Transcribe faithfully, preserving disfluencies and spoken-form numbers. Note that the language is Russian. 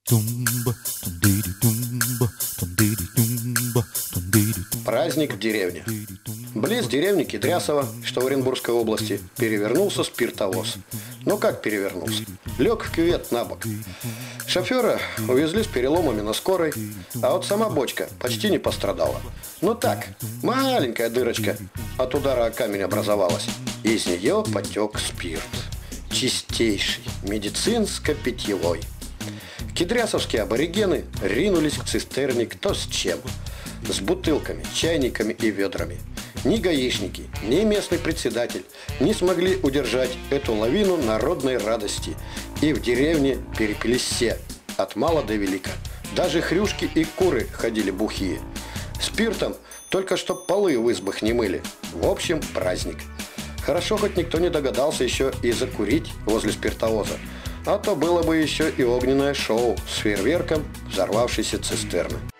Праздник в деревне. Близ деревни Кедрясово, что в Оренбургской области, перевернулся спиртовоз. Ну как перевернулся? Лег в кювет на бок. Шофера увезли с переломами на скорой, а вот сама бочка почти не пострадала. Ну так, маленькая дырочка от удара о камень образовалась. Из нее потек спирт. Чистейший, медицинско-питьевой. Кедрясовские аборигены ринулись к цистерне кто с чем. С бутылками, чайниками и ведрами. Ни гаишники, ни местный председатель не смогли удержать эту лавину народной радости. И в деревне перепились все, от мала до велика. Даже хрюшки и куры ходили бухие. Спиртом только что полы в избах не мыли. В общем, праздник. Хорошо, хоть никто не догадался еще и закурить возле спиртовоза. А то было бы еще и огненное шоу с фейерверком взорвавшейся цистерны.